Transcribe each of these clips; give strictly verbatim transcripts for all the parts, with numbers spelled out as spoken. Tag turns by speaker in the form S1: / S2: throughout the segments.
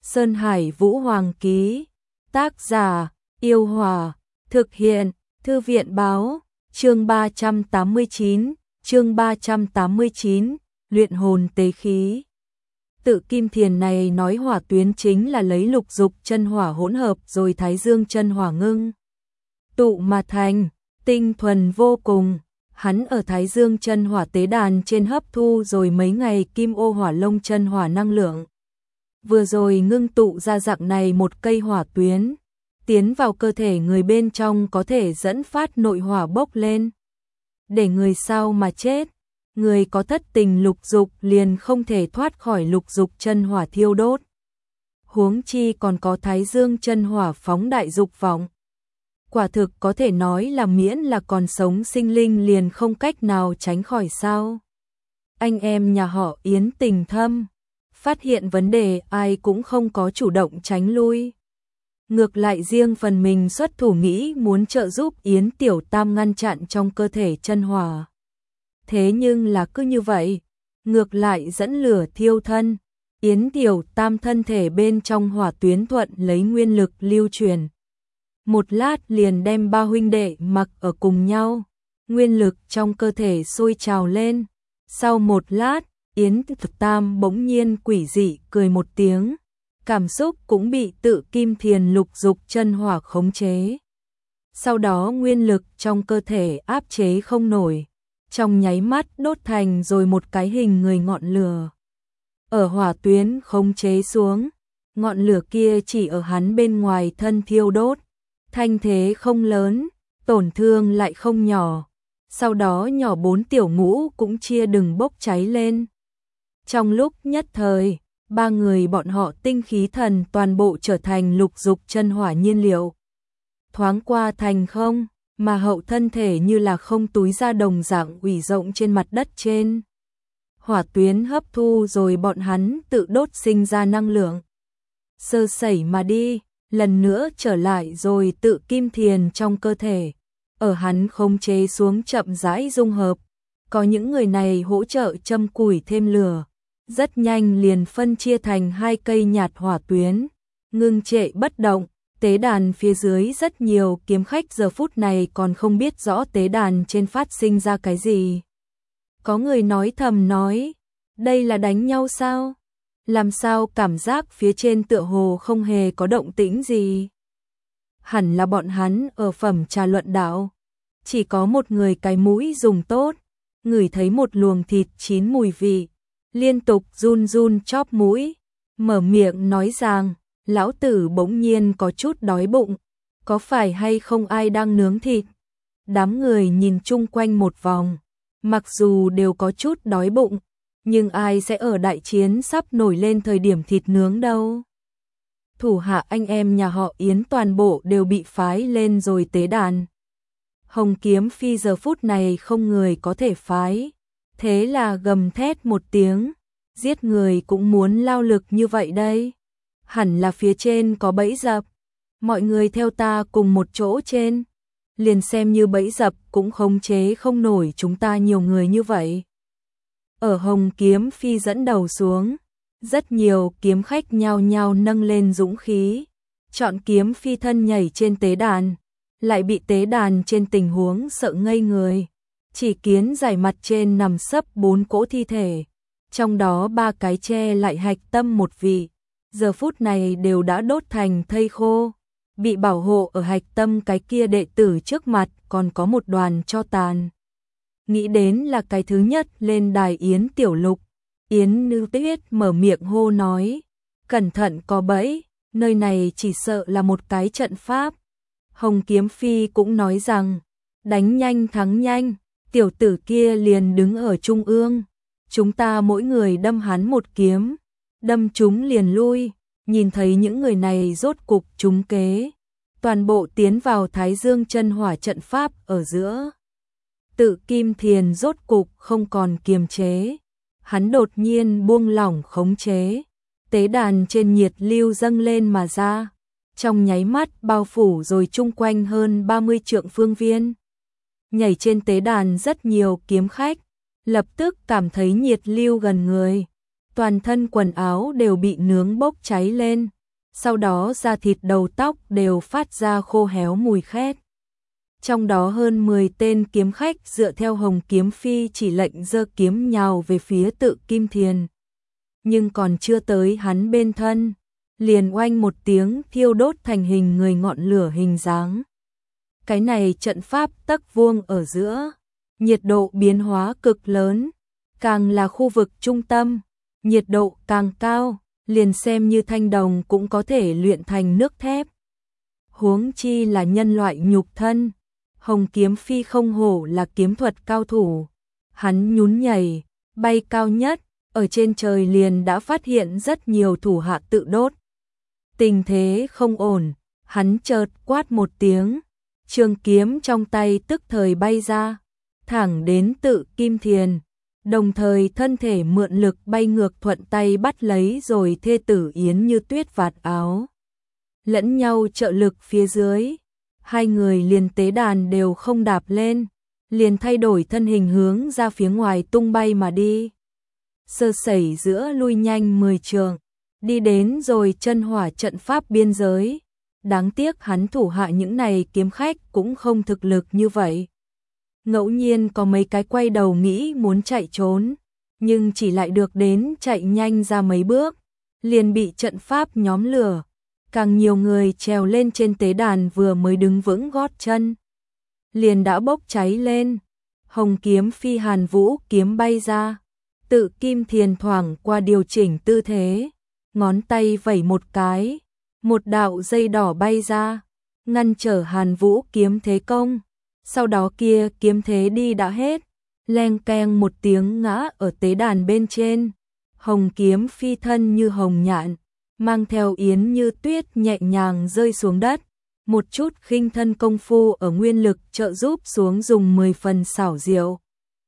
S1: Sơn Hải Vũ Hoàng ký. Tác giả: Yêu Hòa. Thực hiện: Thư viện báo. Chương ba trăm tám mươi chín, chương ba trăm tám mươi chín, luyện hồn tế khí. Tự kim thiền này nói hỏa tuyến chính là lấy lục dục chân hỏa hỗn hợp rồi thái dương chân hỏa ngưng tụ mà thành, tinh thuần vô cùng. Hắn ở thái dương chân hỏa tế đàn trên hấp thu rồi mấy ngày kim ô hỏa lông chân hỏa năng lượng. Vừa rồi ngưng tụ ra dạng này một cây hỏa tuyến, tiến vào cơ thể người bên trong có thể dẫn phát nội hỏa bốc lên. Để người sao mà chết, người có thất tình lục dục liền không thể thoát khỏi lục dục chân hỏa thiêu đốt. Huống chi còn có thái dương chân hỏa phóng đại dục vọng. Quả thực có thể nói là miễn là còn sống sinh linh liền không cách nào tránh khỏi sao. Anh em nhà họ Yến tình thâm, phát hiện vấn đề ai cũng không có chủ động tránh lui. Ngược lại riêng phần mình xuất thủ nghĩ muốn trợ giúp Yến Tiểu Tam ngăn chặn trong cơ thể chân hỏa. Thế nhưng là cứ như vậy, ngược lại dẫn lửa thiêu thân. Yến Tiểu Tam thân thể bên trong hỏa tuyến thuận lấy nguyên lực lưu truyền. Một lát liền đem ba huynh đệ mặc ở cùng nhau, nguyên lực trong cơ thể sôi trào lên. Sau một lát, Yến Tiểu Tam bỗng nhiên quỷ dị cười một tiếng, cảm xúc cũng bị tự kim thiền lục dục chân hỏa khống chế. Sau đó nguyên lực trong cơ thể áp chế không nổi, trong nháy mắt đốt thành rồi một cái hình người ngọn lửa. Ở hỏa tuyến khống chế xuống, ngọn lửa kia chỉ ở hắn bên ngoài thân thiêu đốt, thanh thế không lớn, tổn thương lại không nhỏ. Sau đó nhỏ bốn tiểu ngũ cũng chia đừng bốc cháy lên. Trong lúc nhất thời, ba người bọn họ tinh khí thần toàn bộ trở thành lục dục chân hỏa nhiên liệu. Thoáng qua thành không, mà hậu thân thể như là không túi da đồng dạng ủy rộng trên mặt đất trên. Hỏa tuyến hấp thu rồi bọn hắn tự đốt sinh ra năng lượng. Sơ sẩy mà đi, lần nữa trở lại rồi tự kim thiền trong cơ thể. Ở hắn khống chế xuống chậm rãi dung hợp. Có những người này hỗ trợ châm củi thêm lửa. Rất nhanh liền phân chia thành hai cây nhạt hỏa tuyến, ngưng trệ bất động. Tế đàn phía dưới rất nhiều kiếm khách giờ phút này còn không biết rõ tế đàn trên phát sinh ra cái gì. Có người nói thầm nói, đây là đánh nhau sao? Làm sao cảm giác phía trên tựa hồ không hề có động tĩnh gì? Hẳn là bọn hắn ở phẩm trà luận đạo. Chỉ có một người cái mũi dùng tốt, ngửi thấy một luồng thịt chín mùi vị, liên tục run run chóp mũi, mở miệng nói rằng, lão tử bỗng nhiên có chút đói bụng, có phải hay không ai đang nướng thịt? Đám người nhìn chung quanh một vòng, mặc dù đều có chút đói bụng, nhưng ai sẽ ở đại chiến sắp nổi lên thời điểm thịt nướng đâu? Thủ hạ anh em nhà họ Yến toàn bộ đều bị phái lên rồi tế đàn. Hồng Kiếm Phi giờ phút này không người có thể phái, thế là gầm thét một tiếng, giết người cũng muốn lao lực như vậy đây. Hẳn là phía trên có bẫy dập, mọi người theo ta cùng một chỗ trên, liền xem như bẫy dập cũng khống chế không nổi chúng ta nhiều người như vậy. Ở Hồng Kiếm Phi dẫn đầu xuống, rất nhiều kiếm khách nhao nhao nâng lên dũng khí, chọn kiếm phi thân nhảy trên tế đàn, lại bị tế đàn trên tình huống sợ ngây người. Chỉ kiến giải mặt trên nằm sấp bốn cỗ thi thể, trong đó ba cái che lại hạch tâm một vị, giờ phút này đều đã đốt thành thây khô. Bị bảo hộ ở hạch tâm cái kia đệ tử trước mặt còn có một đoàn tro tàn. Nghĩ đến là cái thứ nhất lên đài Yến Tiểu Lục, Yến Nữ Tuyết mở miệng hô nói, cẩn thận có bẫy, nơi này chỉ sợ là một cái trận pháp. Hồng Kiếm Phi cũng nói rằng, đánh nhanh thắng nhanh, tiểu tử kia liền đứng ở trung ương, chúng ta mỗi người đâm hắn một kiếm, đâm chúng liền lui. Nhìn thấy những người này rốt cục trúng kế, toàn bộ tiến vào Thái Dương chân hỏa trận pháp ở giữa. Tự kim thiền rốt cục không còn kiềm chế, hắn đột nhiên buông lỏng khống chế, tế đàn trên nhiệt lưu dâng lên mà ra, trong nháy mắt bao phủ rồi chung quanh hơn ba mươi trượng phương viên. Nhảy trên tế đàn rất nhiều kiếm khách, lập tức cảm thấy nhiệt lưu gần người, toàn thân quần áo đều bị nướng bốc cháy lên, sau đó da thịt đầu tóc đều phát ra khô héo mùi khét. Trong đó hơn mười tên kiếm khách dựa theo Hồng Kiếm Phi chỉ lệnh giơ kiếm nhào về phía Tự Kim Thiền. Nhưng còn chưa tới hắn bên thân, liền oanh một tiếng thiêu đốt thành hình người ngọn lửa hình dáng. Cái này trận pháp tấc vuông ở giữa, nhiệt độ biến hóa cực lớn, càng là khu vực trung tâm, nhiệt độ càng cao, liền xem như thanh đồng cũng có thể luyện thành nước thép. Huống chi là nhân loại nhục thân, Hồng Kiếm Phi không hổ là kiếm thuật cao thủ. Hắn nhún nhảy, bay cao nhất, ở trên trời liền đã phát hiện rất nhiều thủ hạ tự đốt. Tình thế không ổn, hắn chợt quát một tiếng, trường kiếm trong tay tức thời bay ra, thẳng đến Tự Kim Thiền, đồng thời thân thể mượn lực bay ngược thuận tay bắt lấy rồi thê tử Yến Như Tuyết vạt áo. Lẫn nhau trợ lực phía dưới, hai người liền tế đàn đều không đạp lên, liền thay đổi thân hình hướng ra phía ngoài tung bay mà đi. Sơ sẩy giữa lui nhanh mười trượng, đi đến rồi chân hỏa trận pháp biên giới. Đáng tiếc hắn thủ hạ những này kiếm khách cũng không thực lực như vậy. Ngẫu nhiên có mấy cái quay đầu nghĩ muốn chạy trốn, nhưng chỉ lại được đến chạy nhanh ra mấy bước, liền bị trận pháp nhóm lửa. Càng nhiều người trèo lên trên tế đàn vừa mới đứng vững gót chân, liền đã bốc cháy lên. Hồng Kiếm Phi Hàn Vũ kiếm bay ra, Tự Kim Thiền thoảng qua điều chỉnh tư thế, ngón tay vẩy một cái, một đạo dây đỏ bay ra, ngăn trở Hàn Vũ kiếm thế công. Sau đó kia kiếm thế đi đã hết, leng keng một tiếng ngã ở tế đàn bên trên. Hồng Kiếm Phi thân như hồng nhạn, mang theo Yến Như Tuyết nhẹ nhàng rơi xuống đất. Một chút khinh thân công phu ở nguyên lực trợ giúp xuống dùng mười phần xảo diệu.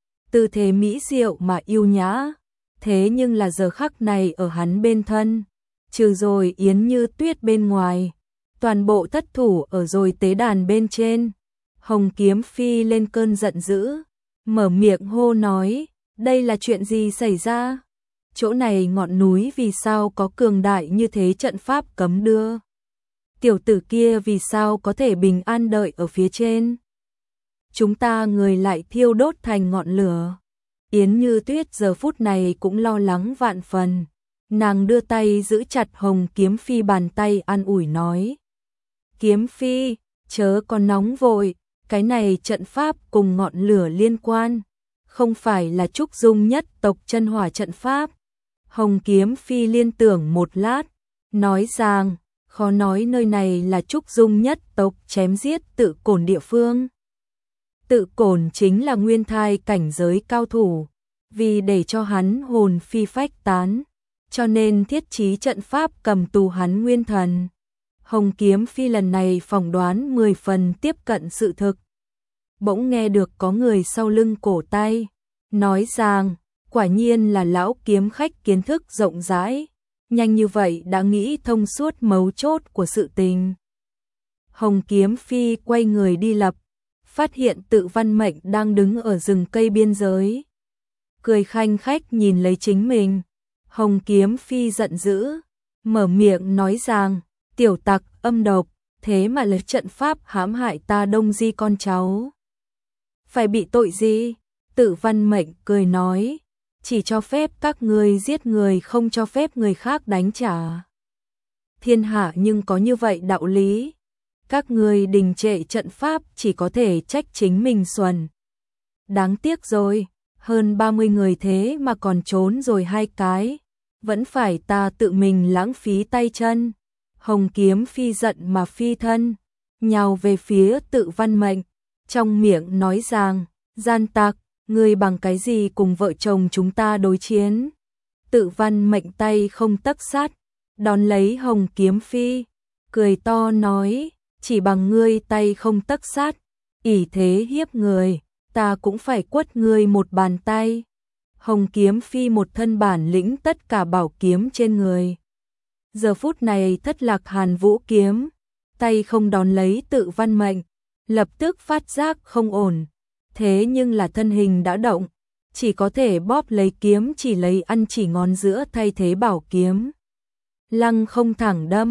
S1: Tư thế mỹ diệu mà yêu nhã, thế nhưng là giờ khắc này ở hắn bên thân, trừ rồi Yến Như Tuyết bên ngoài, toàn bộ thất thủ ở rồi tế đàn bên trên. Hồng Kiếm Phi lên cơn giận dữ, mở miệng hô nói, đây là chuyện gì xảy ra? Chỗ này ngọn núi vì sao có cường đại như thế trận pháp cấm đưa? Tiểu tử kia vì sao có thể bình an đợi ở phía trên? Chúng ta người lại thiêu đốt thành ngọn lửa. Yến Như Tuyết giờ phút này cũng lo lắng vạn phần. Nàng đưa tay giữ chặt Hồng Kiếm Phi bàn tay an ủi nói. Kiếm Phi, chớ còn nóng vội, cái này trận pháp cùng ngọn lửa liên quan, không phải là trúc dung nhất tộc chân hỏa trận pháp. Hồng Kiếm Phi liên tưởng một lát, nói rằng, khó nói nơi này là trúc dung nhất tộc chém giết Tự Cổn địa phương. Tự Cổn chính là nguyên thai cảnh giới cao thủ, vì để cho hắn hồn phi phách tán, cho nên thiết trí trận pháp cầm tù hắn nguyên thần. Hồng Kiếm Phi lần này phỏng đoán mười phần tiếp cận sự thực. Bỗng nghe được có người sau lưng cổ tay, nói rằng, quả nhiên là lão kiếm khách kiến thức rộng rãi, nhanh như vậy đã nghĩ thông suốt mấu chốt của sự tình. Hồng Kiếm Phi quay người đi lập, phát hiện Tự Văn Mệnh đang đứng ở rừng cây biên giới. Cười khanh khách nhìn lấy chính mình, Hồng Kiếm Phi giận dữ, mở miệng nói rằng, tiểu tặc âm độc, thế mà lấy trận pháp hãm hại ta Đông Di con cháu. Phải bị tội gì? Tự Văn Mệnh cười nói, chỉ cho phép các ngươi giết người, không cho phép người khác đánh trả. Thiên hạ nhưng có như vậy đạo lý. Các ngươi đình trệ trận pháp chỉ có thể trách chính mình xuẩn. Đáng tiếc rồi, hơn ba mươi người thế mà còn trốn rồi hai cái, vẫn phải ta tự mình lãng phí tay chân. Hồng Kiếm Phi giận mà phi thân, nhào về phía Tự Văn Mệnh, trong miệng nói rằng, gian tặc, ngươi bằng cái gì cùng vợ chồng chúng ta đối chiến? Tự Văn Mệnh tay không tấc sắt, đón lấy Hồng Kiếm Phi, cười to nói, chỉ bằng ngươi tay không tấc sắt, ỷ thế hiếp người, ta cũng phải quất ngươi một bàn tay. Hồng Kiếm Phi một thân bản lĩnh tất cả bảo kiếm trên người. Giờ phút này thất lạc Hàn Vũ kiếm, tay không đón lấy Tự Văn Mệnh, lập tức phát giác không ổn. Thế nhưng là thân hình đã động, chỉ có thể bóp lấy kiếm chỉ lấy ăn chỉ ngón giữa thay thế bảo kiếm. Lăng không thẳng đâm,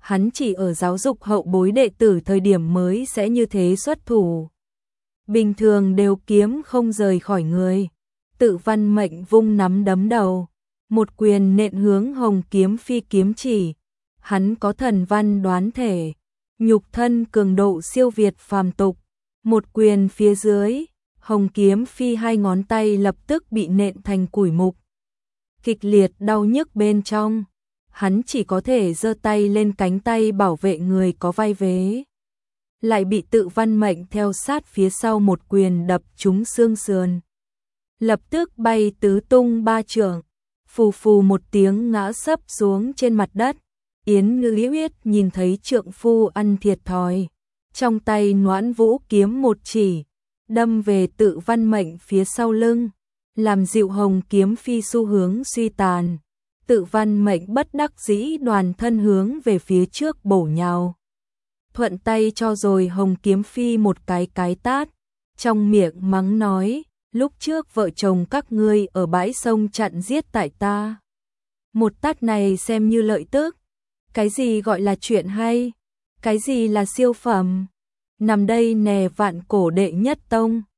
S1: hắn chỉ ở giáo dục hậu bối đệ tử thời điểm mới sẽ như thế xuất thủ. Bình thường đều kiếm không rời khỏi người. Tự Văn Mệnh vung nắm đấm đầu, một quyền nện hướng Hồng Kiếm Phi kiếm chỉ. Hắn có thần văn đoán thể, nhục thân cường độ siêu việt phàm tục. Một quyền phía dưới, Hồng Kiếm Phi hai ngón tay lập tức bị nện thành củi mục. Kịch liệt đau nhức bên trong, hắn chỉ có thể giơ tay lên cánh tay bảo vệ người có vai vế. Lại bị Tự Văn Mệnh theo sát phía sau một quyền đập trúng xương sườn. Lập tức bay tứ tung ba trượng, phù phù một tiếng ngã sấp xuống trên mặt đất. Yến Ngữ Yết nhìn thấy trượng phu ăn thiệt thòi, trong tay Noãn Vũ kiếm một chỉ, đâm về Tự Văn Mệnh phía sau lưng, làm dịu Hồng Kiếm Phi xu hướng suy tàn. Tự Văn Mệnh bất đắc dĩ đoàn thân hướng về phía trước bổ nhào. Thuận tay cho rồi Hồng Kiếm Phi một cái cái tát, trong miệng mắng nói, lúc trước vợ chồng các ngươi ở bãi sông chặn giết tại ta. Một tát này xem như lợi tức. Cái gì gọi là chuyện hay? Cái gì là siêu phẩm? Nằm đây nè vạn cổ đệ nhất tông.